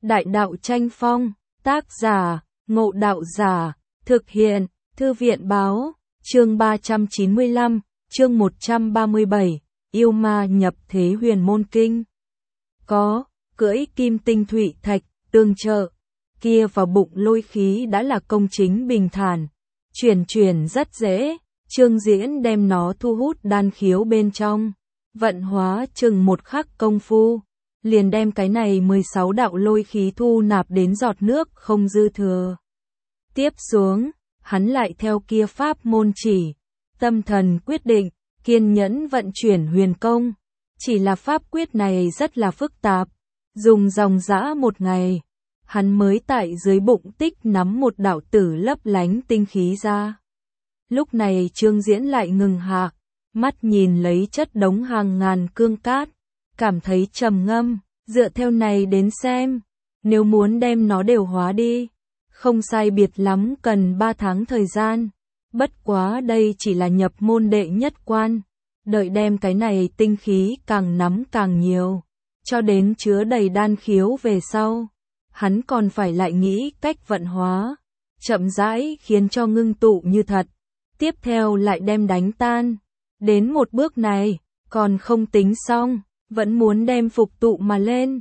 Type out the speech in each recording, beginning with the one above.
Đại đạo tranh phong, tác giả, Ngộ Đạo Giả, thực hiện, Thư viện báo, chương 395, chương 137, yêu ma nhập thế huyền môn kinh. Có, cưỡi kim tinh thủy thạch, tương trợ, kia vào bụng lôi khí đã là công chính bình thản, chuyển rất dễ, Trương Diễn đem nó thu hút đan khiếu bên trong, vận hóa chừng một khắc công phu, liền đem cái này 16 đạo lôi khí thu nạp đến giọt nước không dư thừa. Tiếp xuống, hắn lại theo kia pháp môn chỉ, tâm thần quyết định, kiên nhẫn vận chuyển huyền công, chỉ là pháp quyết này rất là phức tạp, dùng dòng dã một ngày, hắn mới tại dưới bụng tích nắm một đạo tử lấp lánh tinh khí ra. Lúc này Trương Diễn lại ngừng hạ, mắt nhìn lấy chất đống hàng ngàn cương cát, cảm thấy trầm ngâm, dựa theo này đến xem, nếu muốn đem nó đều hóa đi, không sai biệt lắm cần 3 tháng thời gian, bất quá đây chỉ là nhập môn đệ nhất quan, đợi đem cái này tinh khí càng nắm càng nhiều, cho đến chứa đầy đan khiếu về sau, hắn còn phải lại nghĩ cách vận hóa, chậm rãi khiến cho ngưng tụ như thật, tiếp theo lại đem đánh tan, đến một bước này, còn không tính xong, vẫn muốn đem phục tụ mà lên,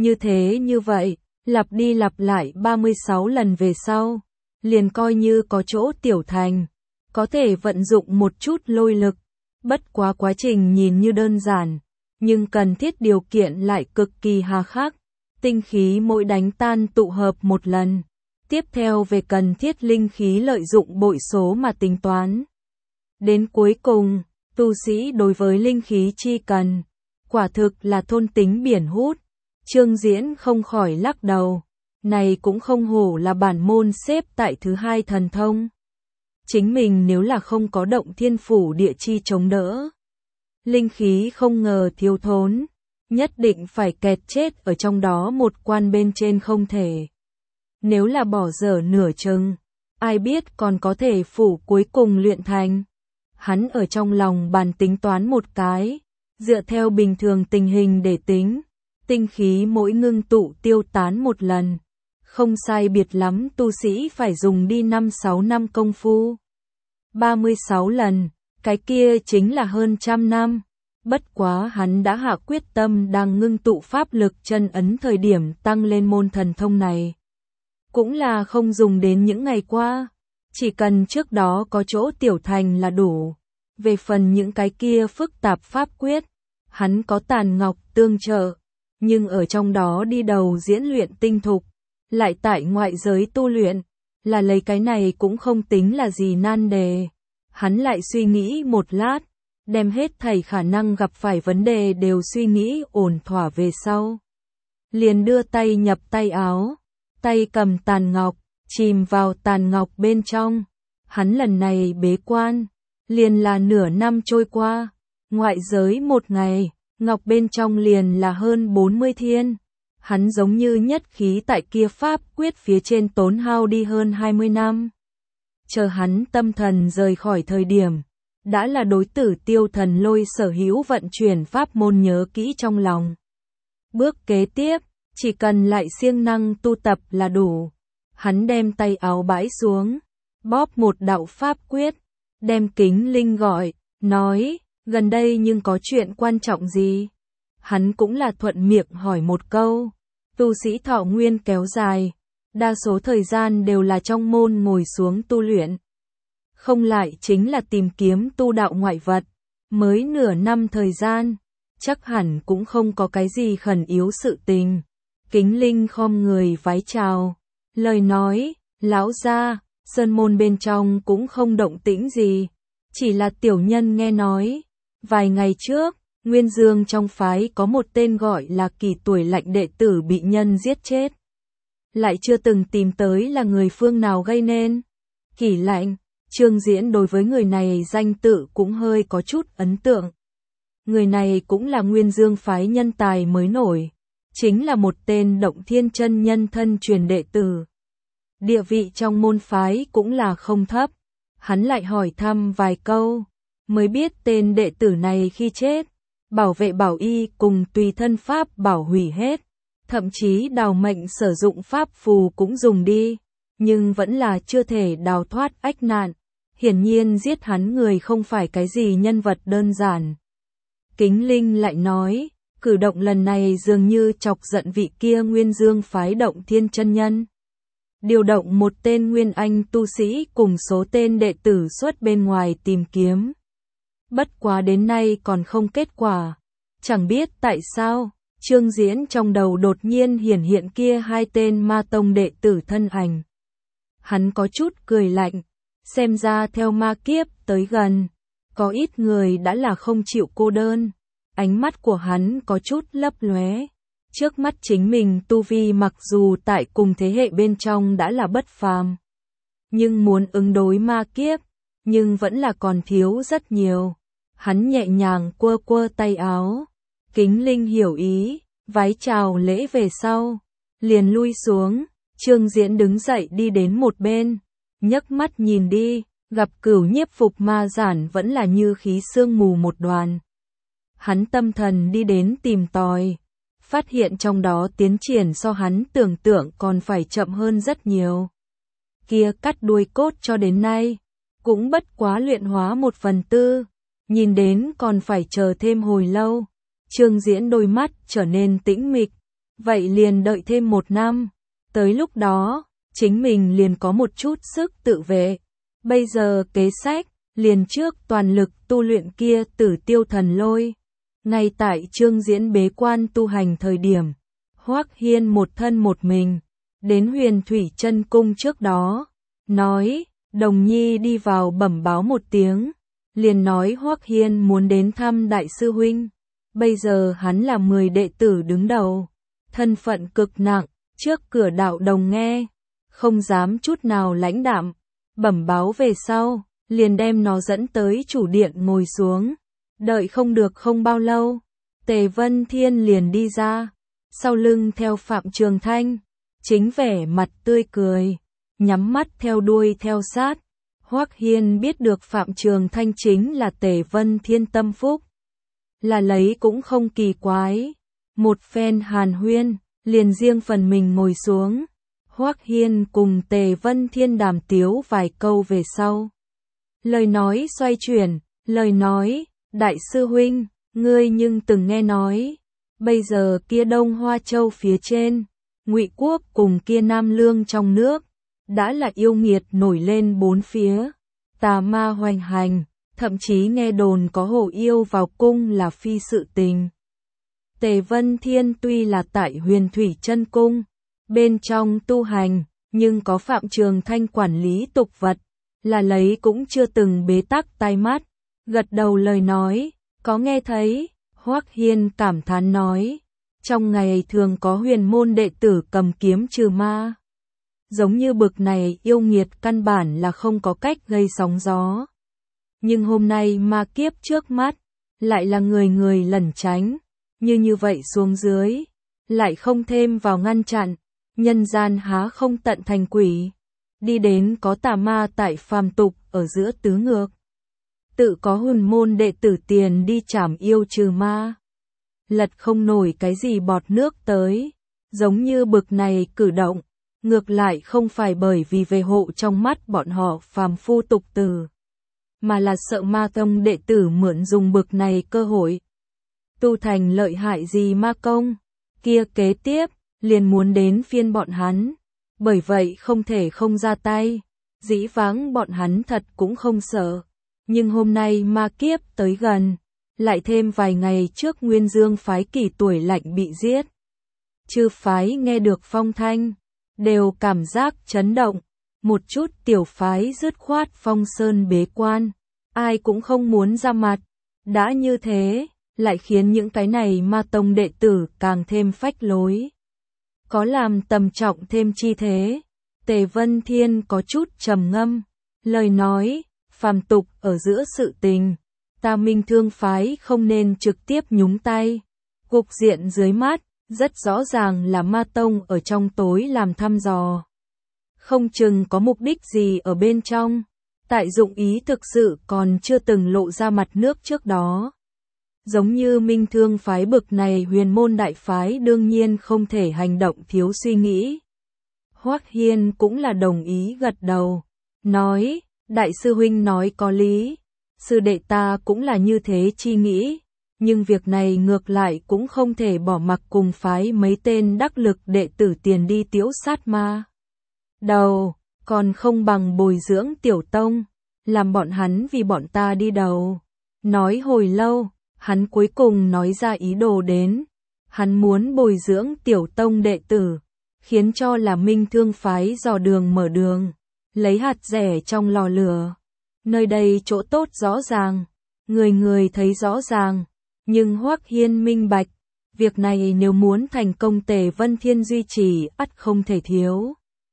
như vậy, lặp đi lặp lại 36 lần về sau, liền coi như có chỗ tiểu thành, có thể vận dụng một chút lôi lực, bất quá quá trình nhìn như đơn giản, nhưng cần thiết điều kiện lại cực kỳ hà khắc, tinh khí mỗi đánh tan tụ hợp một lần, tiếp theo về cần thiết linh khí lợi dụng bội số mà tính toán. Đến cuối cùng, tu sĩ đối với linh khí chi cần, quả thực là thôn tính biển hút. Trương Diễn không khỏi lắc đầu, này cũng không hổ là bản môn xếp tại thứ 2 thần thông. Chính mình nếu là không có động thiên phủ địa chi chống đỡ, linh khí không ngờ thiếu thốn, nhất định phải kẹt chết ở trong đó một quan bên trên không thể. Nếu là bỏ dở nửa chừng, ai biết còn có thể phủ cuối cùng luyện thành. Hắn ở trong lòng bàn tính toán một cái, dựa theo bình thường tình hình để tính, tinh khí mỗi ngưng tụ tiêu tán một lần, không sai biệt lắm tu sĩ phải dùng đi 5-6 năm công phu. 36 lần, cái kia chính là hơn 100 năm. Bất quá hắn đã hạ quyết tâm đang ngưng tụ pháp lực chân ấn thời điểm tăng lên môn thần thông này. Cũng là không dùng đến những ngày qua, chỉ cần trước đó có chỗ tiểu thành là đủ. Về phần những cái kia phức tạp pháp quyết, hắn có tàn ngọc tương trợ, nhưng ở trong đó đi đầu diễn luyện tinh thục, lại tại ngoại giới tu luyện, là lấy cái này cũng không tính là gì nan đề. Hắn lại suy nghĩ một lát, đem hết thảy khả năng gặp phải vấn đề đều suy nghĩ ổn thỏa về sau. Liền đưa tay nhập tay áo, tay cầm tàn ngọc, chìm vào tàn ngọc bên trong. Hắn lần này bế quan, liền là nửa năm trôi qua, ngoại giới một ngày, ngọc bên trong liền là hơn 40 thiên. Hắn giống như nhất khí tại kia pháp quyết phía trên tốn hao đi hơn 20 năm. Chờ hắn tâm thần rời khỏi thời điểm, đã là đối tử Tiêu Thần Lôi sở hữu vận chuyển pháp môn nhớ kỹ trong lòng. Bước kế tiếp, chỉ cần lại siêng năng tu tập là đủ. Hắn đem tay áo bãi xuống, bóp một đạo pháp quyết, đem Kính Linh gọi, nói, gần đây nhưng có chuyện quan trọng gì? Hắn cũng là thuận miệng hỏi một câu. Tu sĩ thọ nguyên kéo dài, đa số thời gian đều là trong môn ngồi xuống tu luyện. Không lại chính là tìm kiếm tu đạo ngoại vật, mới nửa năm thời gian, chắc hẳn cũng không có cái gì khẩn yếu sự tình. Kính Linh khom người vái chào, lời nói, lão gia, sơn môn bên trong cũng không động tĩnh gì, chỉ là tiểu nhân nghe nói, vài ngày trước, Nguyên Dương trong phái có một tên gọi là Kỳ Tuổi Lạnh đệ tử bị nhân giết chết. Lại chưa từng tìm tới là người phương nào gây nên. Kỳ Lạnh, Trương Diễn đối với người này danh tự cũng hơi có chút ấn tượng. Người này cũng là Nguyên Dương phái nhân tài mới nổi, chính là một tên Động Thiên chân nhân thân truyền đệ tử. Địa vị trong môn phái cũng là không thấp. Hắn lại hỏi thăm vài câu, mới biết tên đệ tử này khi chết, bảo vệ bảo y cùng tùy thân pháp bảo hủy hết, thậm chí đào mệnh sử dụng pháp phù cũng dùng đi, nhưng vẫn là chưa thể đào thoát ách nạn. Hiển nhiên giết hắn người không phải cái gì nhân vật đơn giản. Kính Linh lại nói, cử động lần này dường như chọc giận vị kia Nguyên Dương phái Động Thiên chân nhân. Điều động một tên Nguyên Anh tu sĩ cùng số tên đệ tử xuất bên ngoài tìm kiếm. Bất quá đến nay còn không kết quả. Chẳng biết tại sao, Trương Diễn trong đầu đột nhiên hiển hiện kia hai tên ma tông đệ tử thân ảnh. Hắn có chút cười lạnh, xem ra theo ma kiếp tới gần, có ít người đã là không chịu cô đơn. Ánh mắt của hắn có chút lấp lóe. Trước mắt chính mình tu vi mặc dù tại cùng thế hệ bên trong đã là bất phàm, nhưng muốn ứng đối ma kiếp, nhưng vẫn là còn thiếu rất nhiều. Hắn nhẹ nhàng quơ quơ tay áo. Kính Linh hiểu ý, vái chào lễ về sau, liền lui xuống. Trương Diễn đứng dậy đi đến một bên, nhấc mắt nhìn đi, gặp Cửu Nhiếp Phục Ma Giản vẫn là như khí sương mù một đoàn. Hắn tâm thần đi đến tìm tòi, phát hiện trong đó tiến triển so hắn tưởng tượng còn phải chậm hơn rất nhiều. Kia cắt đuôi cốt cho đến nay, cũng bất quá luyện hóa 1/4, nhìn đến còn phải chờ thêm hồi lâu. Trương Diễn đôi mắt trở nên tĩnh mịch, vậy liền đợi thêm 1 năm, tới lúc đó, chính mình liền có một chút sức tự vệ. Bây giờ kế sách, liền trước toàn lực tu luyện kia Tử Tiêu Thần Lôi. Ngay tại Trương Diễn bế quan tu hành thời điểm, Hoắc Hiên một thân một mình, đến Huyền Thủy Chân Cung trước đó, nói, Đồng Nhi đi vào bẩm báo một tiếng, liền nói Hoắc Hiên muốn đến thăm đại sư huynh. Bây giờ hắn là 10 đệ tử đứng đầu, thân phận cực nặng, trước cửa đạo đồng nghe, không dám chút nào lãnh đạm, bẩm báo về sau, liền đem nó dẫn tới chủ điện ngồi xuống. Đợi không được không bao lâu, Tề Vân Thiên liền đi ra, sau lưng theo Phạm Trường Thanh, chính vẻ mặt tươi cười, nhắm mắt theo đuôi theo sát. Hoắc Hiên biết được Phạm Trường Thanh chính là Tề Vân Thiên tâm phúc, là lấy cũng không kỳ quái. Một phen hàn huyên, liền riêng phần mình ngồi xuống. Hoắc Hiên cùng Tề Vân Thiên đàm tiếu vài câu về sau. Lời nói xoay chuyển, lời nói, đại sư huynh, ngươi nhưng từng nghe nói, bây giờ kia Đông Hoa Châu phía trên, Ngụy Quốc cùng kia Nam Lương trong nước, đã là yêu nghiệt nổi lên bốn phía, tà ma hoành hành, thậm chí nghe đồn có hổ yêu vào cung là phi sự tình. Tề Vân Thiên tuy là tại Huyền Thủy Chân Cung, bên trong tu hành, nhưng có Phạm Trường Thanh quản lý tục vật, là lấy cũng chưa từng bế tắc tai mắt, gật đầu lời nói, có nghe thấy. Hoắc Hiên cảm thán nói, trong ngày thường có huyền môn đệ tử cầm kiếm trừ ma, giống như bực này yêu nghiệt căn bản là không có cách gây sóng gió. Nhưng hôm nay ma kiếp trước mắt, lại là người người lẩn tránh, như vậy xuống dưới, lại không thêm vào ngăn chặn, nhân gian há không tận thành quỷ, đi đến có tà ma tại phàm tục ở giữa tứ ngược. Tự có huyền môn đệ tử tiền đi trảm yêu trừ ma, lật không nổi cái gì bọt nước tới, giống như bực này cử động, ngược lại không phải bởi vì về hộ trong mắt bọn họ phàm phu tục tử, mà là sợ ma tông đệ tử mượn dùng bực này cơ hội, tu thành lợi hại gì ma công, kia kế tiếp, liền muốn đến phiên bọn hắn, bởi vậy không thể không ra tay, dĩ vãng bọn hắn thật cũng không sợ. Nhưng hôm nay ma kiếp tới gần, lại thêm vài ngày trước Nguyên Dương phái Kỳ tuổi lạnh bị giết. Chư phái nghe được phong thanh, đều cảm giác chấn động, một chút tiểu phái dứt khoát phong sơn bế quan, ai cũng không muốn ra mặt. Đã như thế, lại khiến những cái này ma tông đệ tử càng thêm phách lối. Có làm tầm trọng thêm chi thế. Tề Vân Thiên có chút trầm ngâm, lời nói, phàm tục ở giữa sự tình, ta Minh Thương phái không nên trực tiếp nhúng tay. Cục diện dưới mắt, rất rõ ràng là ma tông ở trong tối làm thăm dò. Không chừng có mục đích gì ở bên trong, tại dụng ý thực sự còn chưa từng lộ ra mặt nước trước đó. Giống như Minh Thương phái bực này huyền môn đại phái đương nhiên không thể hành động thiếu suy nghĩ. Hoắc Hiên cũng là đồng ý gật đầu, nói, đại sư huynh nói có lý, sư đệ ta cũng là như thế chi nghĩ, nhưng việc này ngược lại cũng không thể bỏ mặc cùng phái mấy tên đắc lực đệ tử tiền đi tiễu sát ma đầu, còn không bằng bồi dưỡng tiểu tông, làm bọn hắn vì bọn ta đi đầu. Nói hồi lâu, hắn cuối cùng nói ra ý đồ đến, hắn muốn bồi dưỡng tiểu tông đệ tử, khiến cho là Minh Thương phái dò đường mở đường, lấy hạt rẻ trong lò lửa. Nơi đây chỗ tốt rõ ràng, người người thấy rõ ràng, nhưng Hoắc Hiên minh bạch, việc này nếu muốn thành công Tề Vân Thiên duy trì ắt không thể thiếu.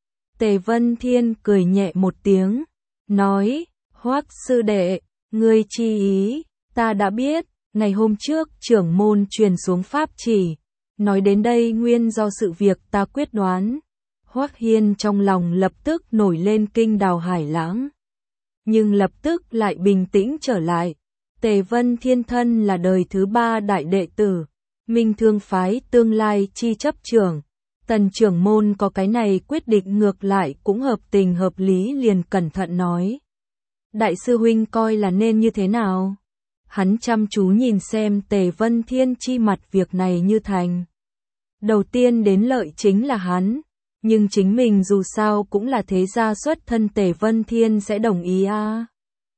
Tề Vân Thiên cười nhẹ một tiếng, nói, Hoắc sư đệ, ngươi chi ý, ta đã biết, ngày hôm trước trưởng môn truyền xuống pháp chỉ, nói đến đây nguyên do sự việc ta quyết đoán. Hoắc Hiên trong lòng lập tức nổi lên kinh đào hải lãng, nhưng lập tức lại bình tĩnh trở lại. Tề Vân Thiên thân là đời thứ 3 đại đệ tử, Minh Thương phái tương lai chi chấp trưởng. Tần trưởng môn có cái này quyết định ngược lại cũng hợp tình hợp lý, liền cẩn thận nói. Đại sư huynh coi là nên như thế nào? Hắn chăm chú nhìn xem Tề Vân Thiên chi mặt việc này như thành. Đầu tiên đến lợi chính là hắn, nhưng chính mình dù sao cũng là thế gia xuất thân, Tề Vân Thiên sẽ đồng ý à?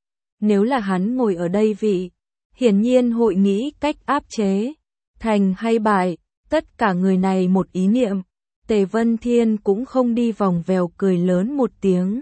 Nếu là hắn ngồi ở đây vị, hiển nhiên hội nghĩ cách áp chế, thành hay bại, tất cả người này một ý niệm. Tề Vân Thiên cũng không đi vòng vèo, cười lớn một tiếng.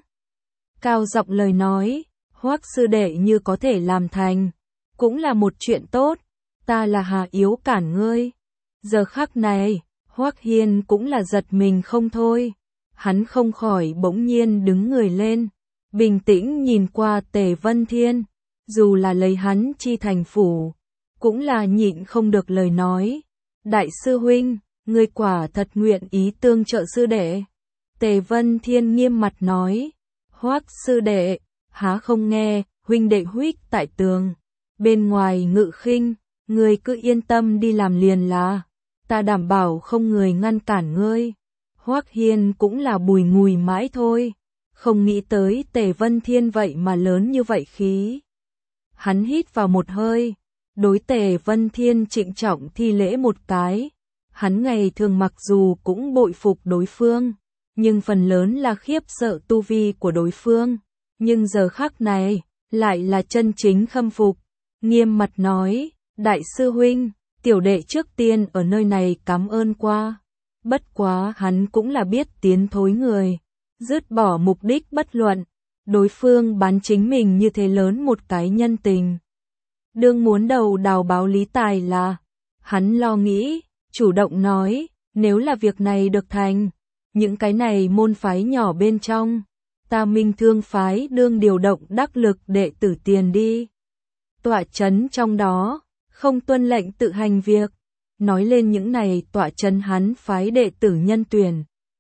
Cao giọng lời nói, Hoắc sư đệ như có thể làm thành, cũng là một chuyện tốt, ta là hà yếu cản ngươi. Giờ khắc này, Hoắc Hiên cũng là giật mình không thôi, hắn không khỏi bỗng nhiên đứng người lên, bình tĩnh nhìn qua Tề Vân Thiên, dù là lấy hắn chi thành phủ, cũng là nhịn không được lời nói. Đại sư huynh, ngươi quả thật nguyện ý tương trợ sư đệ. Tề Vân Thiên nghiêm mặt nói, Hoắc sư đệ, há không nghe, huynh đệ huých tại tường, bên ngoài ngự khinh, ngươi cứ yên tâm đi làm liền là, ta đảm bảo không người ngăn cản ngươi. Hoắc Hiên cũng là bùi ngùi mãi thôi, không nghĩ tới Tề Vân Thiên vậy mà lớn như vậy khí. Hắn hít vào một hơi, đối Tề Vân Thiên trịnh trọng thi lễ một cái. Hắn ngày thường mặc dù cũng bội phục đối phương, nhưng phần lớn là khiếp sợ tu vi của đối phương, nhưng giờ khắc này, lại là chân chính khâm phục, nghiêm mặt nói, đại sư huynh, tiểu đệ trước tiên ở nơi này cảm ơn qua, bất quá hắn cũng là biết tiến thối người, dứt bỏ mục đích bất luận, đối phương bán chính mình như thế lớn một cái nhân tình. Đương muốn đầu đào báo lý tài là, hắn lo nghĩ, chủ động nói, nếu là việc này được thành, những cái này môn phái nhỏ bên trong, ta Minh Thương phái đương điều động đắc lực đệ tử tiền đi. Tọa chấn trong đó, không tuân lệnh tự hành việc, nói lên những này tọa chấn hắn phái đệ tử nhân tuyển.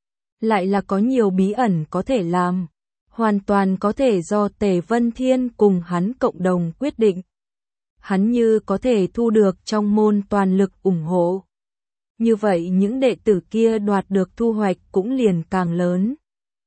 Lại là có nhiều bí ẩn có thể làm, hoàn toàn có thể do Tề Vân Thiên cùng hắn cộng đồng quyết định. Hắn như có thể thu được trong môn toàn lực ủng hộ. Như vậy những đệ tử kia đoạt được thu hoạch cũng liền càng lớn.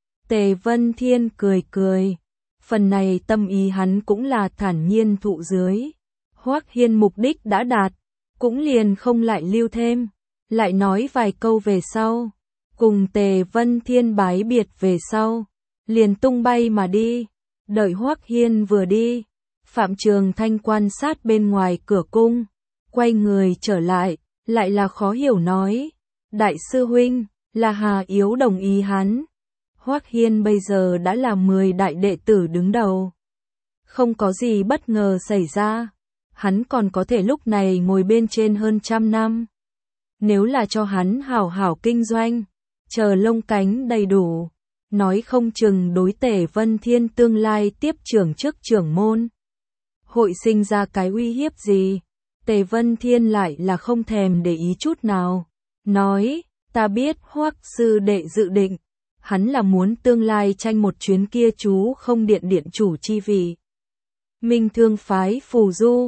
Tề Vân Thiên cười cười, phần này tâm ý hắn cũng là thản nhiên thụ dưới. Hoắc Hiên mục đích đã đạt, cũng liền không lại lưu thêm, lại nói vài câu về sau, cùng Tề Vân Thiên bái biệt về sau, liền tung bay mà đi. Đợi Hoắc Hiên vừa đi, Phạm Trường Thanh quan sát bên ngoài cửa cung, quay người trở lại là khó hiểu nói, đại sư huynh, là hà yếu đồng ý hắn. Hoắc Hiên bây giờ đã là 10 đại đệ tử đứng đầu. Không có gì bất ngờ xảy ra, hắn còn có thể lúc này ngồi bên trên hơn 100 năm. Nếu là cho hắn hảo hảo kinh doanh, chờ lông cánh đầy đủ, nói không chừng đối Tề Vân Thiên tương lai tiếp trưởng chức trưởng môn, hội sinh ra cái uy hiếp gì. Tề Vân Thiên lại là không thèm để ý chút nào, nói, ta biết Hoắc sư đệ dự định, hắn là muốn tương lai tranh một chuyến kia chú không điện điện chủ chi vị. Minh Thương phái phù du,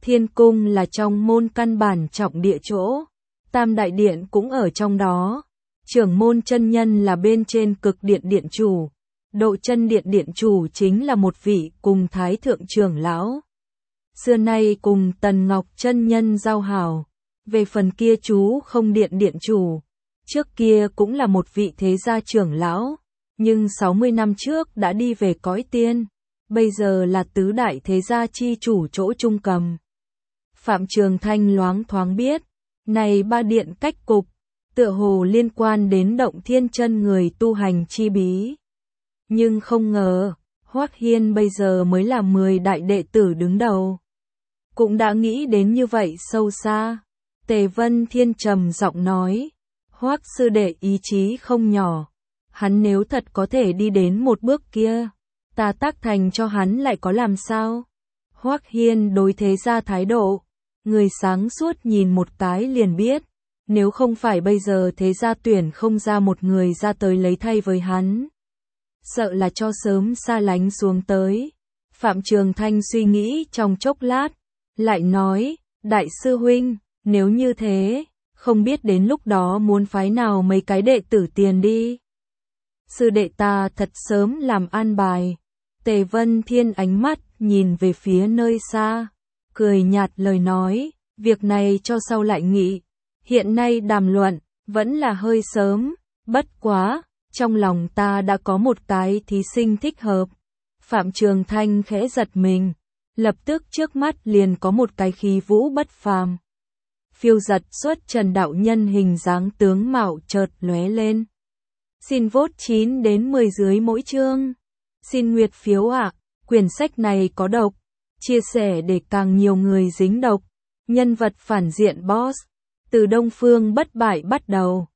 Thiên cung là trong môn căn bản trọng địa chỗ, Tam đại điện cũng ở trong đó. Trưởng môn chân nhân là bên trên cực điện điện chủ, Độ chân điện điện chủ chính là một vị cùng thái thượng trưởng lão. Xưa nay cùng Tần Ngọc chân nhân giao hảo. Về phần kia chú không điện điện chủ, trước kia cũng là một vị thế gia trưởng lão, nhưng 60 năm trước đã đi về cõi tiên, bây giờ là tứ đại thế gia chi chủ chỗ trung cầm. Phạm Trường Thanh loáng thoáng biết, này ba điện cách cục, tựa hồ liên quan đến Động Thiên chân người tu hành chi bí. Nhưng không ngờ, Hoắc Hiên bây giờ mới là 10 đại đệ tử đứng đầu. Cũng đã nghĩ đến như vậy sâu xa. Tề Vân Thiên trầm giọng nói, Hoắc sư đệ ý chí không nhỏ, hắn nếu thật có thể đi đến một bước kia, ta tác thành cho hắn lại có làm sao? Hoắc Hiên đối thế ra thái độ, người sáng suốt nhìn một cái liền biết, nếu không phải bây giờ thế gia tuyển không ra một người ra tới lấy thay với hắn, sợ là cho sớm xa lánh xuống tới. Phạm Trường Thanh suy nghĩ trong chốc lát, lại nói, đại sư huynh, nếu như thế, không biết đến lúc đó muốn phái nào mấy cái đệ tử tiền đi. Sư đệ ta thật sớm làm an bài. Tề Vân Thiên ánh mắt nhìn về phía nơi xa, cười nhạt lời nói, việc này cho sau lại nghị, hiện nay đàm luận, vẫn là hơi sớm, bất quá, trong lòng ta đã có một cái thí sinh thích hợp. Phạm Trường Thanh khẽ giật mình, lập tức trước mắt liền có một cái khí vũ bất phàm. Phiêu giật xuất trần đạo nhân hình dáng tướng mạo chợt lóe lên. Xin vote 9 đến 10 dưới mỗi chương. Xin nguyệt phiếu ạ, quyển sách này có độc, chia sẻ để càng nhiều người dính độc. Nhân vật phản diện boss, từ Đông Phương bất bại bắt đầu.